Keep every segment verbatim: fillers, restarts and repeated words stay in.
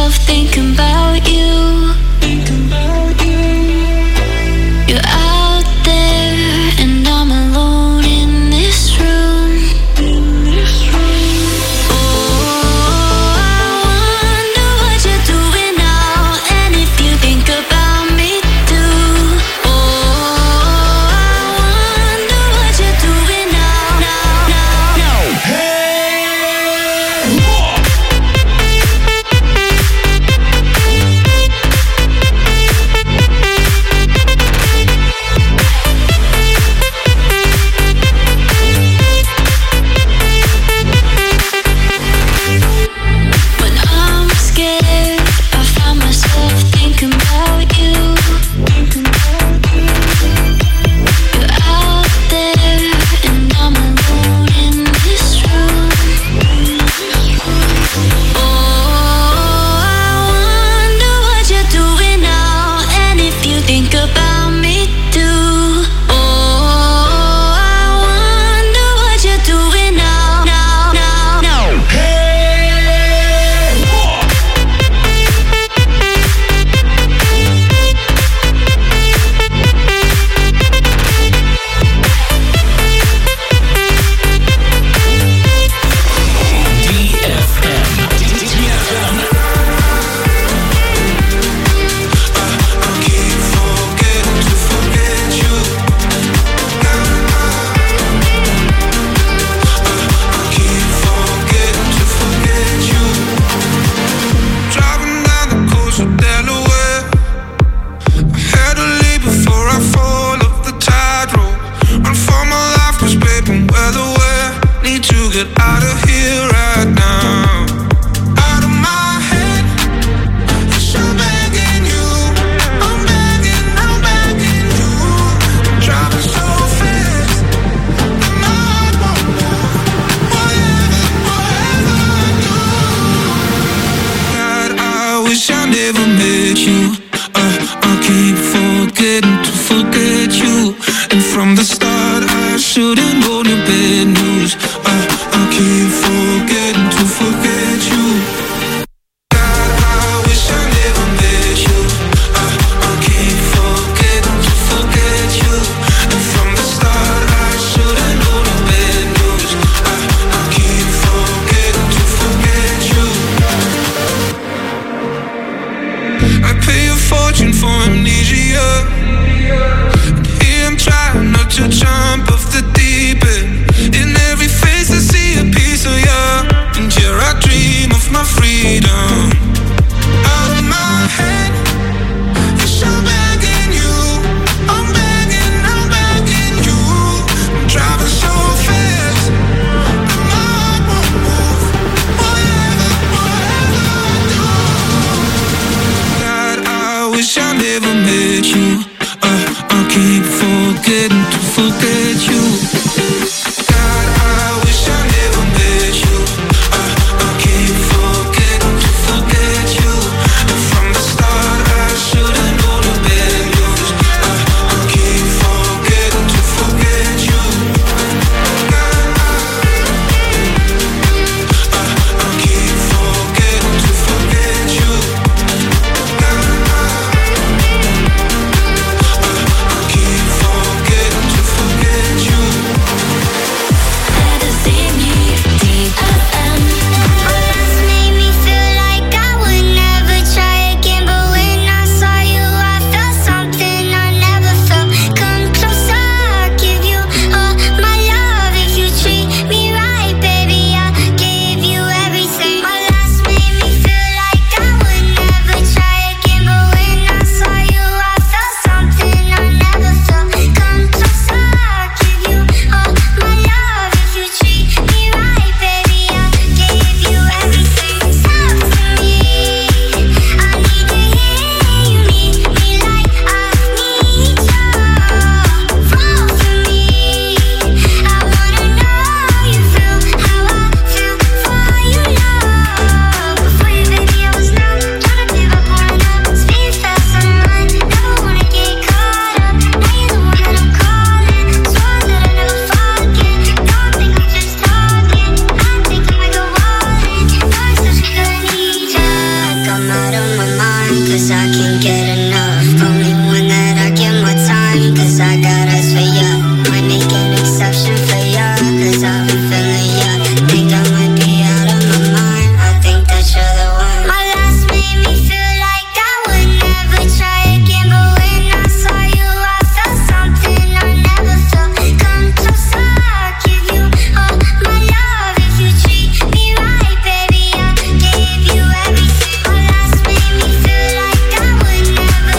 myself thinking about you. You're out there and I'm alone in this room. Oh, I wonder what you're doing now, and if you think about me too. Oh, I wonder what you're doing now, now, now, now. Hey, when I'm scared, I find myself thinking about you. You're out there and I'm alone in this room. Oh, I wonder what you're doing now, and if you think about me too. Oh, I wonder what you're doing now, now, now, now. D F M. D F M. I keep forgetting to forget you. I keep forgetting to forget you. Driving down the coast of Delaware, I had to leave before I fall off the tightrope. Run for my life, 'cause babe, I'm well aware. Need to get out of here right now. Out of my head. Yes, I'm begging you. I'm begging, I'm begging you. I'm driving so fast, and my heart won't move. Whatever, whatever I do. God, I wish I never met you. Uh, I keep forgetting to forget you. And from the start, I should've known your bad news. Uh, I keep forgetting to forget you. God, I wish I never met you. Uh, I keep forgetting to forget you. And from the start, I should've known your bad news. Uh, I keep forgetting to forget you. I pay a fortune for amnesia. And here I'm trying not to jump off the deep end. In every face I see a piece of you, and here I dream of my freedom. Out of my head, yes, I'm begging you. I'm begging, I'm begging you. I'm driving so fast, and my heart won't move. Whatever, whatever I do. God, I wish I never met you. Uh, I keep forgetting to forget you. God, I wish I never met you. Uh, I keep forgetting to forget you. And from the start, I should've known the bad news. Uh, I keep forgetting to forget you. God, uh, I keep forgetting to forget you. God, uh, I keep forgetting to forget you. out of my mind, cause I can't get enough. Only one that I get more time, cause I got eyes for ya. Might make an exception for ya, cause I've been feeling ya. Think I might be out of my mind, I think that you're the one. My last made me feel like I would never try again, but when I saw you I felt something I never felt. Come closer, I'll give you all my love. If you treat me right, baby, I'll give you everything. My last made me feel like I would never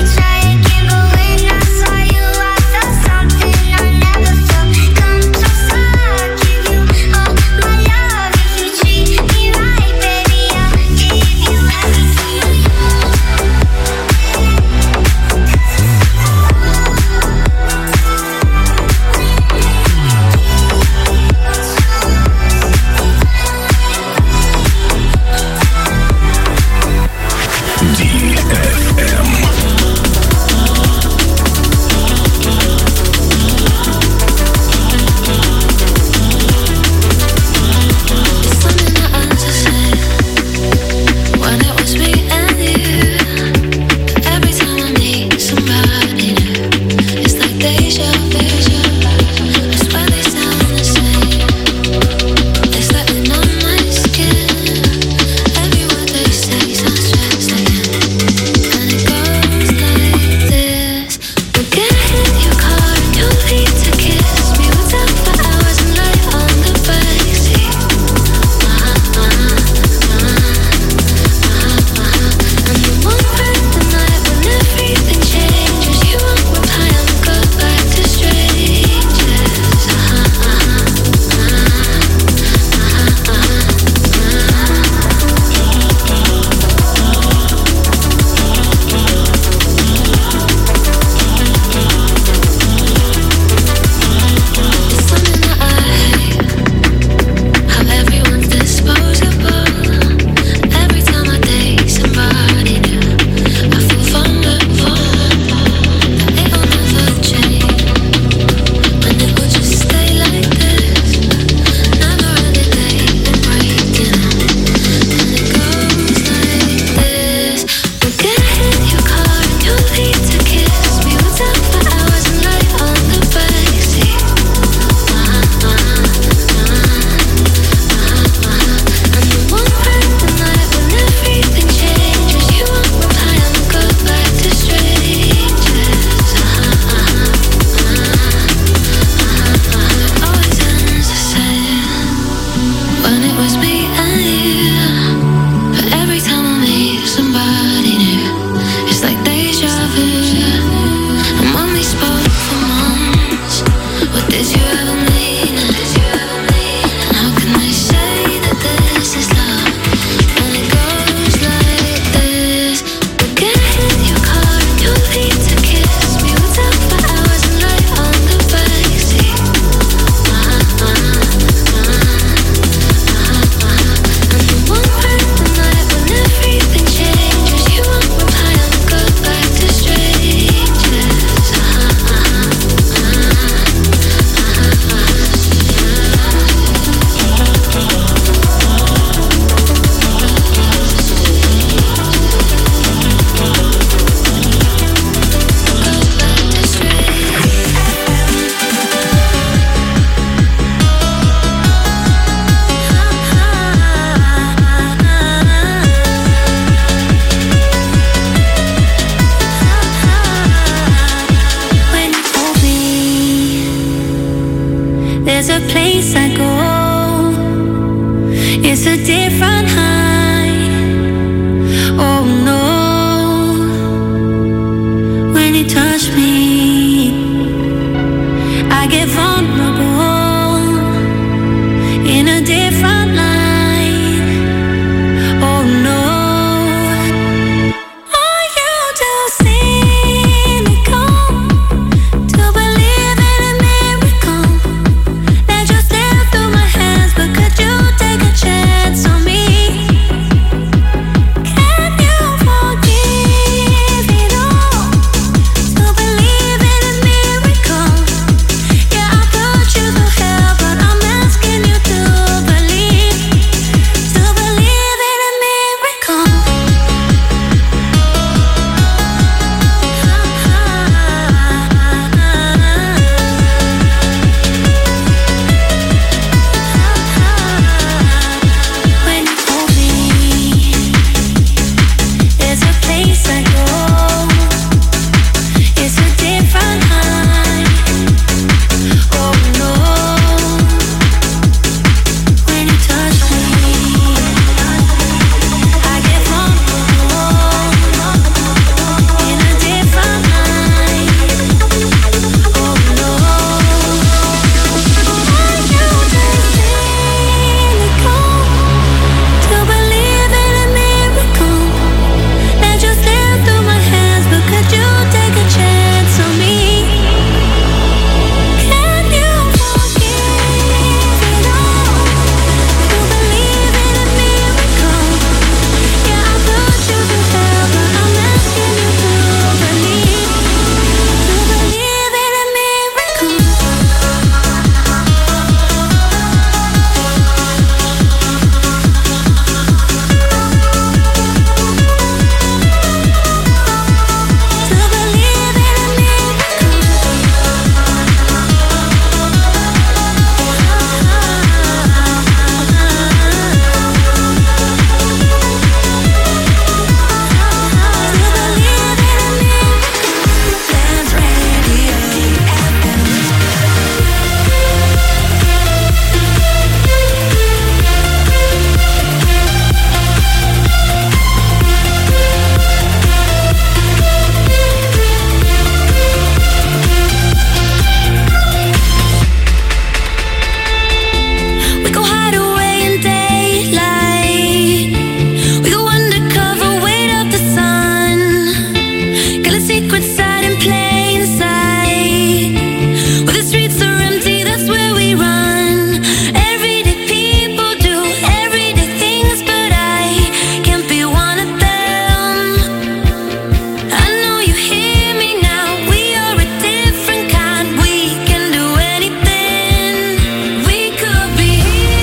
secrets out in plain sight. Where the streets are empty, that's where we run. Everyday people do everyday things, but I can't be one of them. I know you hear me now. We are a different kind. We can do anything. We could be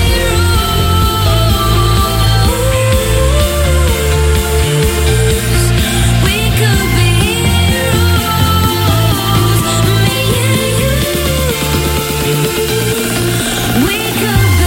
heroes. We could be heroes. Me and you. We could be.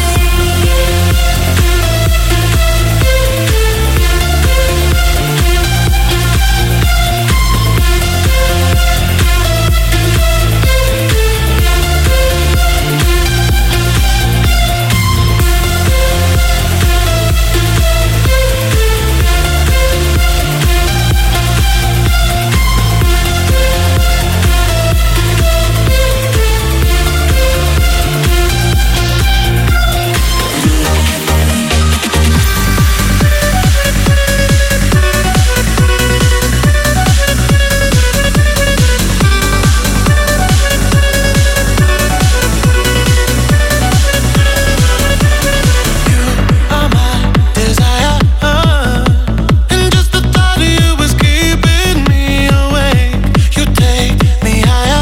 Are my desire, and just the thought of you is keeping me awake. You take me higher,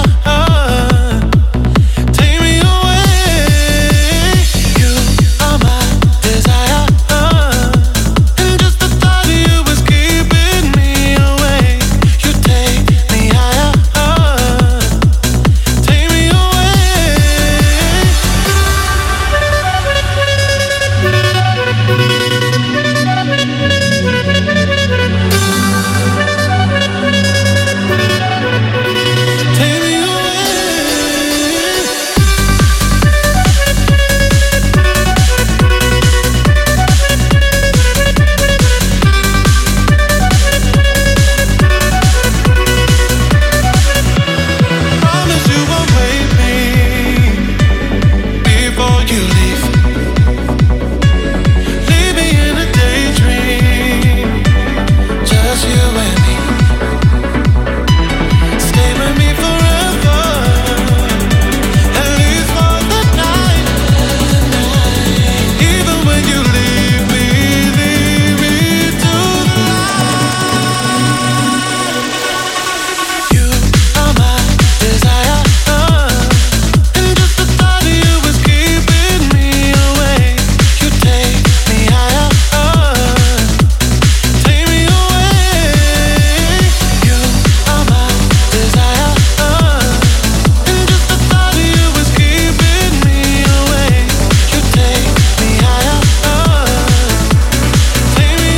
take me away. You are my desire, and just the thought of you is keeping me awake. You take me higher, take me away. Take me away. Promise you won't wait me before you leave. Leave me in a daydream, just you and me. Stay with me forever, at least for the night. Even when you leave me, leave me to the light. You are my desire, and just the thought of you is keeping me awake. You take me higher, take me away. You are my desire, and just the thought of you is keeping me awake. You take me higher, take me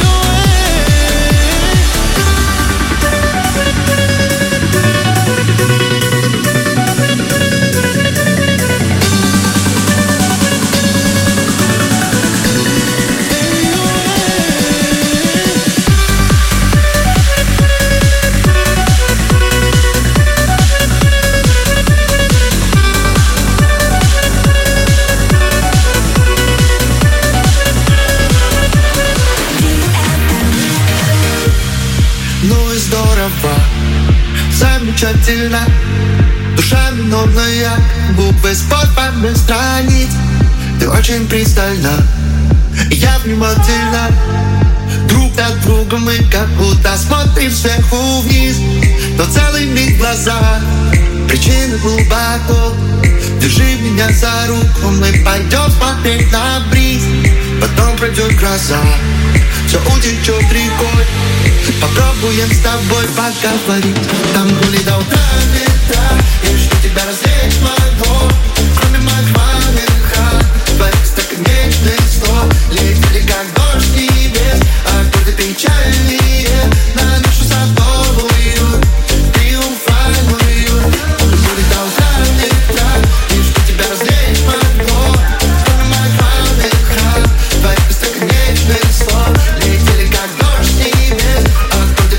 Ну и здорово, замечательно. Душа минорная, буквы с подпами страниц. Ты очень пристально, и я внимательно. Друг от друга мы как будто смотрим сверху вниз. Но целый миг в глазах, причина глубоко. Держи меня за руку, мы пойдем смотреть на бриз. Потом пройдет гроза, все утечет рекой. Попробуем с тобой поговорить. Там гули до утра ветра, и что тебя развлечь могло. Кроме моих хат, твоих бесконечных слов. Летели как дождь небес, аккорды печальные на нашу садовую триумфальную. Там гули до утра ветра, и что тебя развлечь могло. Кроме моих хат, твоих бесконечных слов. Летели как дождь небес, аккорды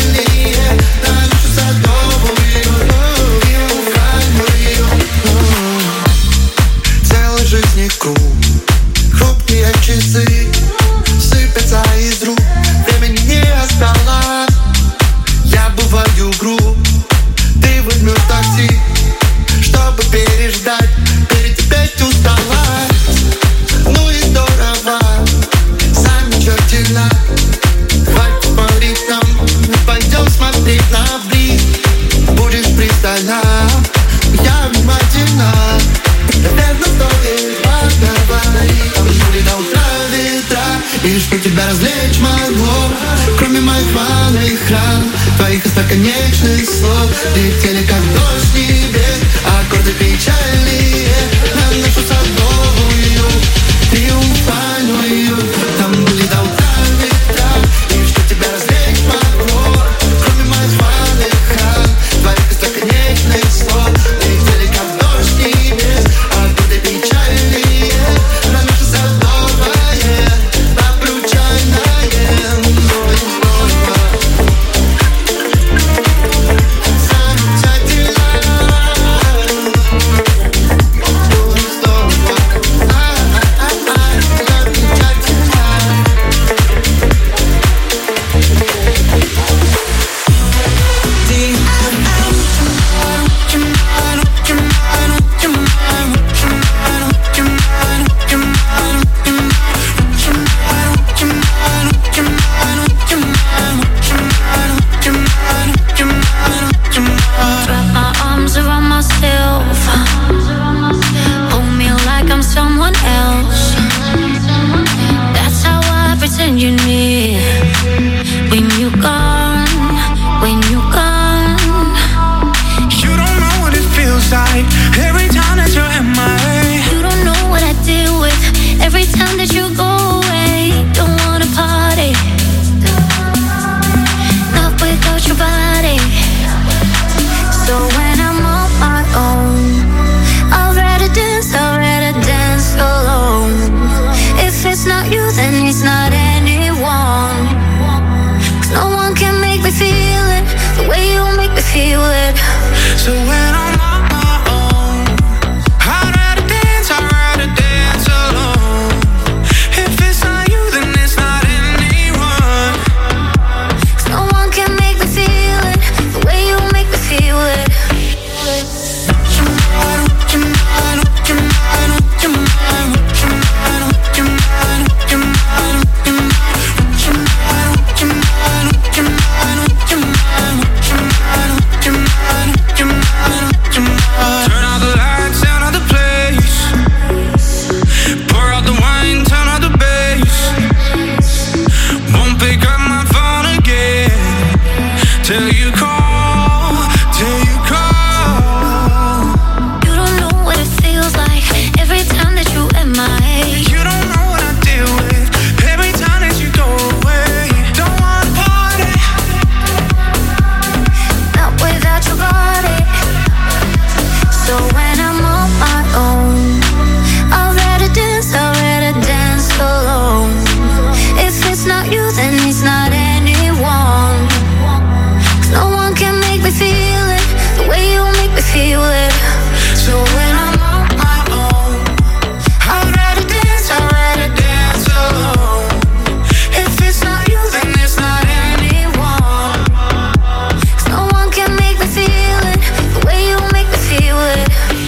печальные на нашу садовую триумфальную. экран твоих остроконечных слов летели как дождь с небес, аккорды печальные на нашу садовую триумфальную. Там были до утра ветра, и что тебя развлечь могло, кроме моих званых ран, твоих остроконечных слов летели как дождь с небес, аккорды печальные на нашу садовое обручальное. Wrap my arms around myself, hold me like I'm someone else. That's how I pretend you're near. When you're gone, when you're gone, You don't know what it feels like every time that you're in my way. you don't know what I deal with every time that you go away. Don't wanna party, not without your body. So when I'm on my own, I'd rather dance, I'd rather dance alone. If it's not you, then it's not anyone. 'Cause no one can make me feel it the way you make me feel it. So when I'm on my own, I'd rather dance, I'd rather dance alone. If it's not you, then it's not anyone. 'Cause no one can make me feel it the way you make me feel it. Turn out the lights, turn out the place. Pour out the wine, turn out the bass. Won't pick up my phone again till you call, till you call. You don't know what it feels like every time that you M I A. You don't know what I deal with every time that you go away. Don't wanna party, Not without your body. So when I'm on my own, I'd rather dance, I'd rather dance alone. If it's not you, then it's not anyone. 'Cause no one can make me feel it the way you make me feel it. so when I'm on my own, I'd rather dance, I'd rather dance alone. If it's not you, then it's not anyone. 'Cause no one can make me feel it the way you make me feel it.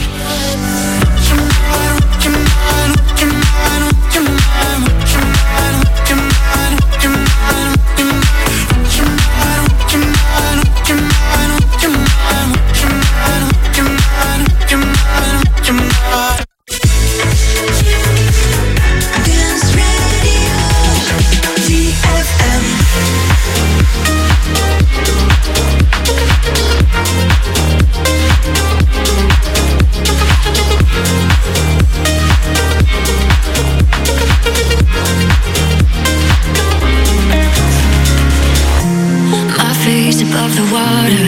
Dance Radio D F M. My face above the water,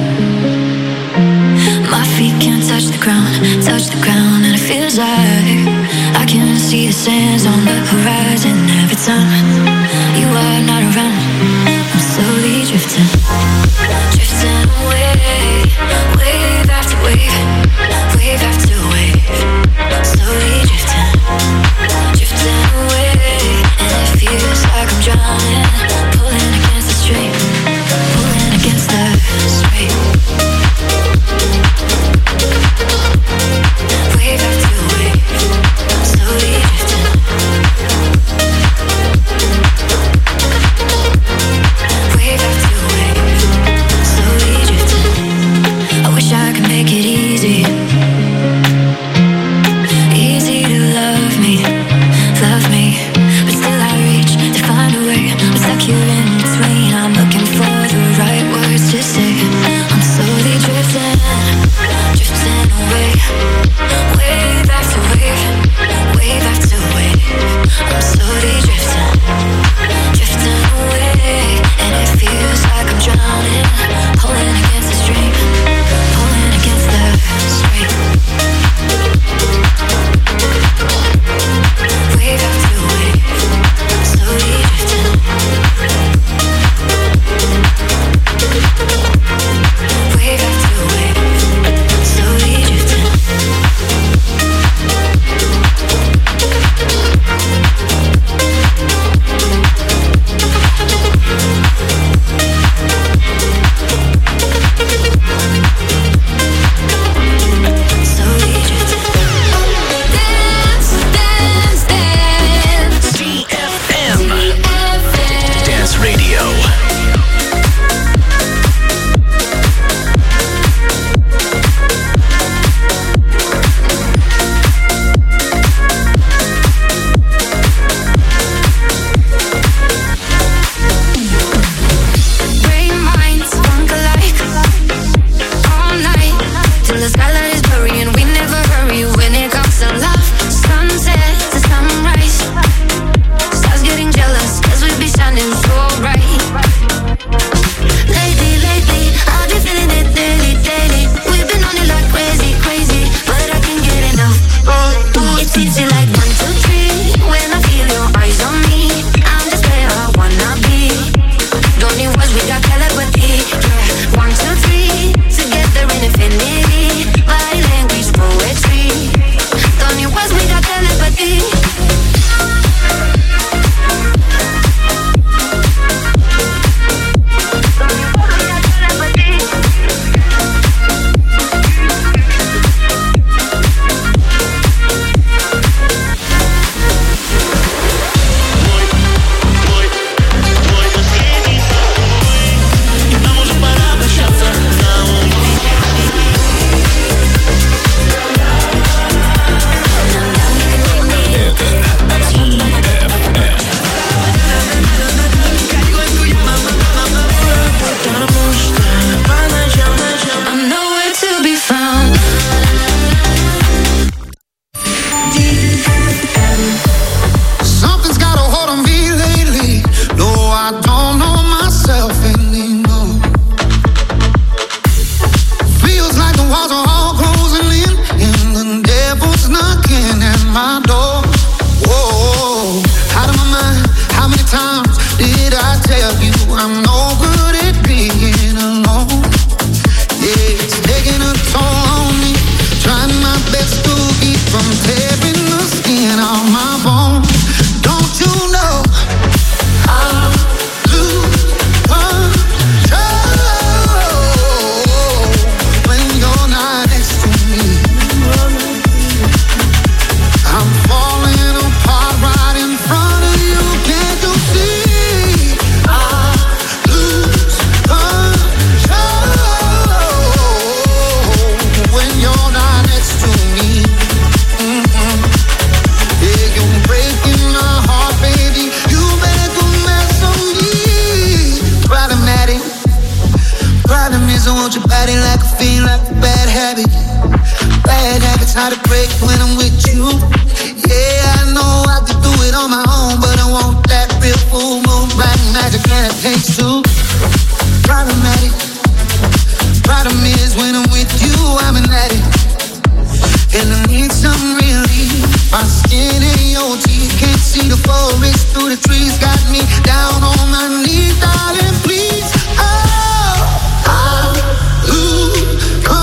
my feet can't touch the ground, touch the ground, and it feels like I can see the sands on the horizon. Every time you are not around, I'm slowly drifting, drifting away, wave after wave, wave after wave, slowly drifting, drifting away, and it feels like I'm drowning, pulling against the stream, pulling against the stream. Wave after wave, slowly drifting. Wave after wave. feel like a bad habit. Bad habits hard to break when I'm with you. Yeah, I know I could do it on my own, but I want that real full moon, black magic, and it takes two. Problematic. Problem is when I'm with you, I'm an addict, and I need some relief. My skin and your teeth can't see the forest through the trees. Got me down on my knees, darling, please. Oh, I'll lose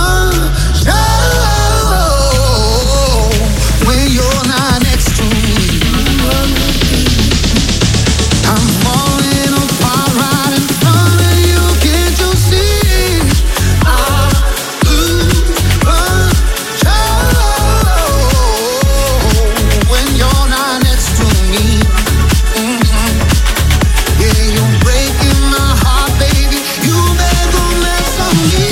control when you're not next to me. I'm falling apart right in front of you. Can't you see? I'll lose control when you're not next to me. Mm-hmm. Yeah, you're breaking my heart, baby. You better go mess on me.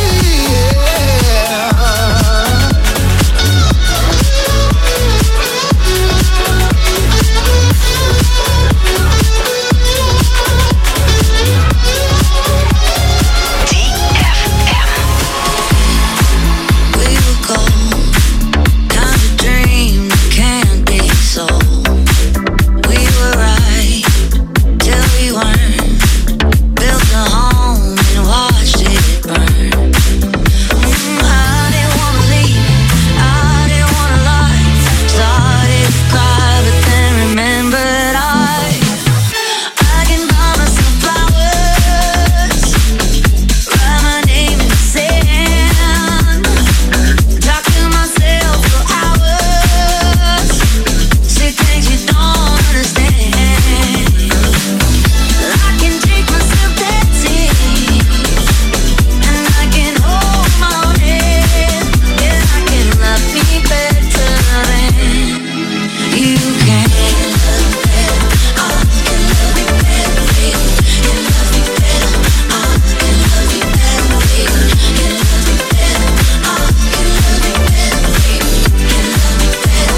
We were gold, kind of dream that can't be sold. We were right till we weren't. Built a home and watched it burn. Mm, I didn't wanna leave, I didn't wanna lie. Started to cry, but then remembered I I can buy myself flowers, write my name in the sand, talk to myself for hours, say things you don't understand. I can take myself dancing, and I can hold my own head. Yeah, I can love me better than you can. I can love me better, baby. You love me better. I can love me better, baby. You love me better. I can love me better, baby. You love me better.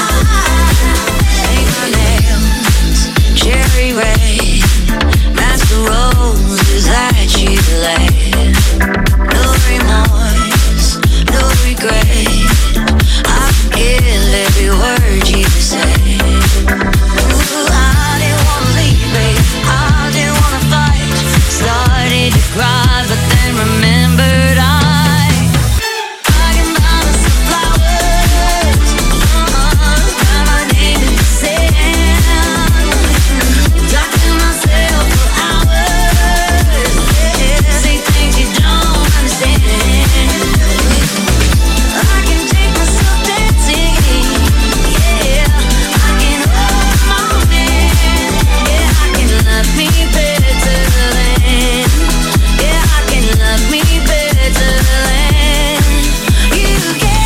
Paint my nails cherry red, match the roses that you laid. No remorse, no regret. I forgive every word you say. Ooh, I didn't wanna leave, babe. I didn't wanna fight. Started to cry, but then remembered I I can buy myself flowers, uh-uh, write my name in the sand, talk to myself for hours, yeah, say things you don't understand. I can take myself dancing, yeah, I can hold my own hand, yeah, I can love me better than, yeah, I can love me better than you can.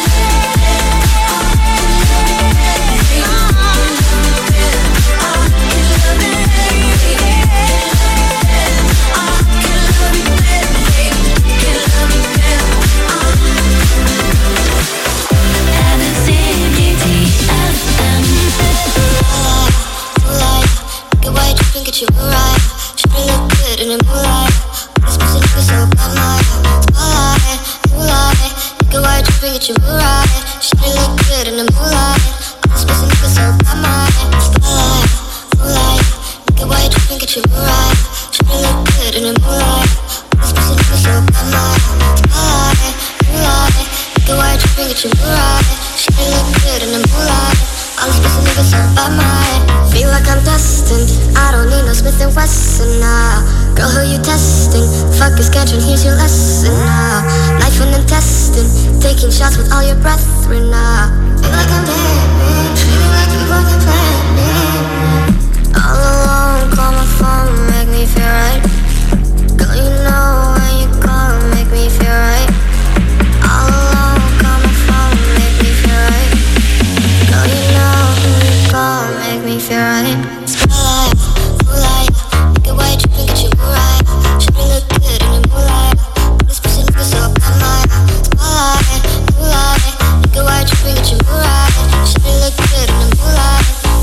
Get you right, should look good in the moonlight. This person is so bad, my spotlight, moonlight. Get white, dripping, get you right, should look good in the moonlight. This person is so bad, my spotlight, moonlight. Get white, dripping, get you right, should look good in the moonlight. This person is so bad, my spotlight, moonlight. Get white, dripping, get you right, should look good in the moonlight. All this person is so bad, my feel like I'm destined. I don't need no Smith and Wesson now. Girl, who you testing? Fuck your schedule, here's your lesson now. Life and intestine, taking shots with all your brethren now. Feel like I'm dead, feel like you broke the plan. All alone, call my phone, make me feel right. Girl, you know when you call, make me feel right. All alone, call my phone, make me feel right. Girl, you know when you call, make me feel right. Spotlight, moonlight, get white, dripping, get you right. Should we look good in the moonlight? This person is so bad, my spotlight, moonlight, get white, dripping, get you right. Should we look good in the moonlight?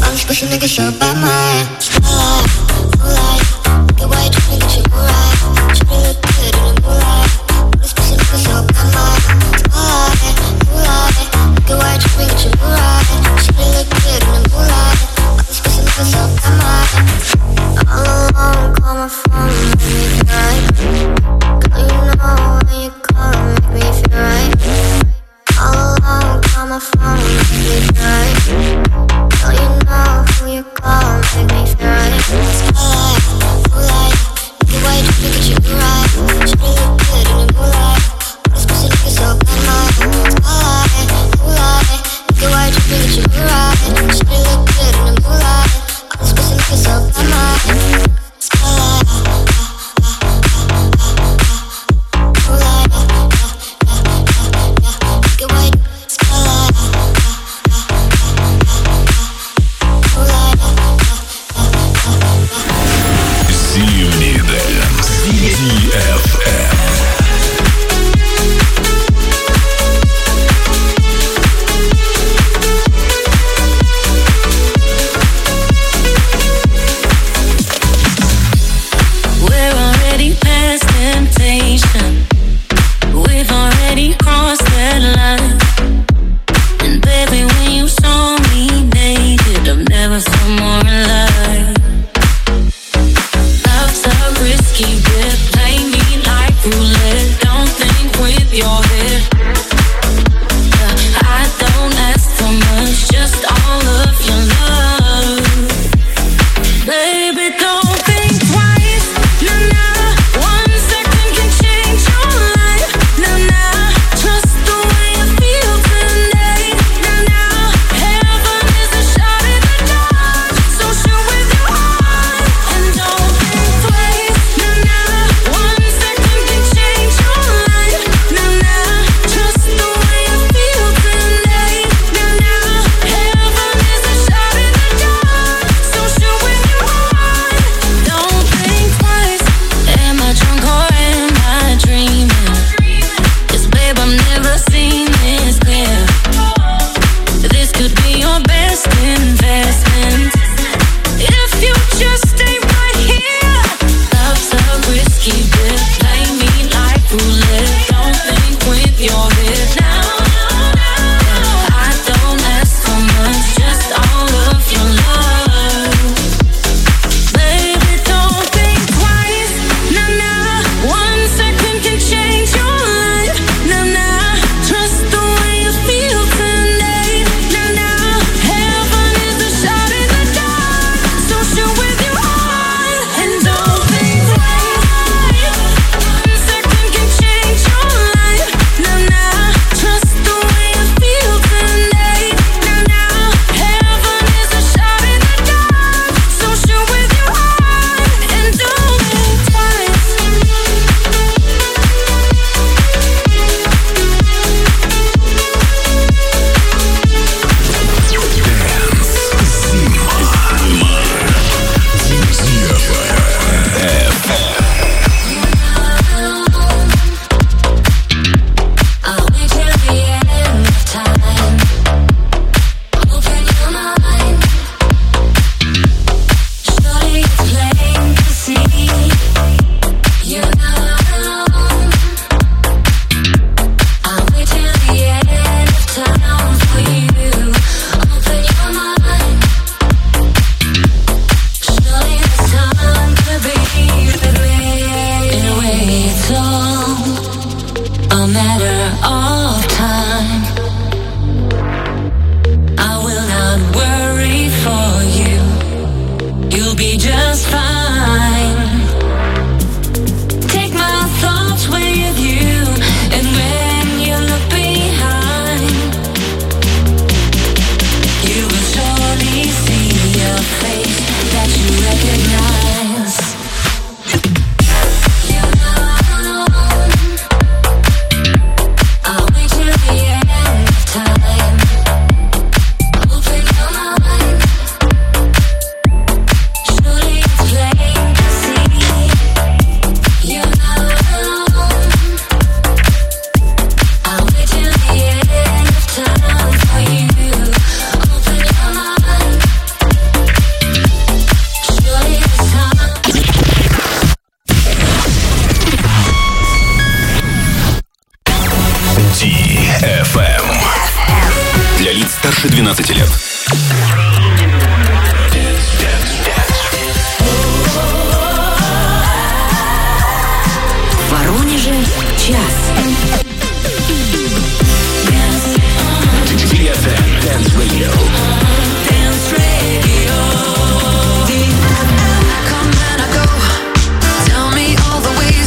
старше двенадцати лет. В Воронеже час. ди эф эм Dance Radio. Dance Radio. Come and I go. Tell me all the ways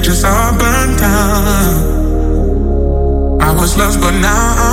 bridges all burned down. I was lost but now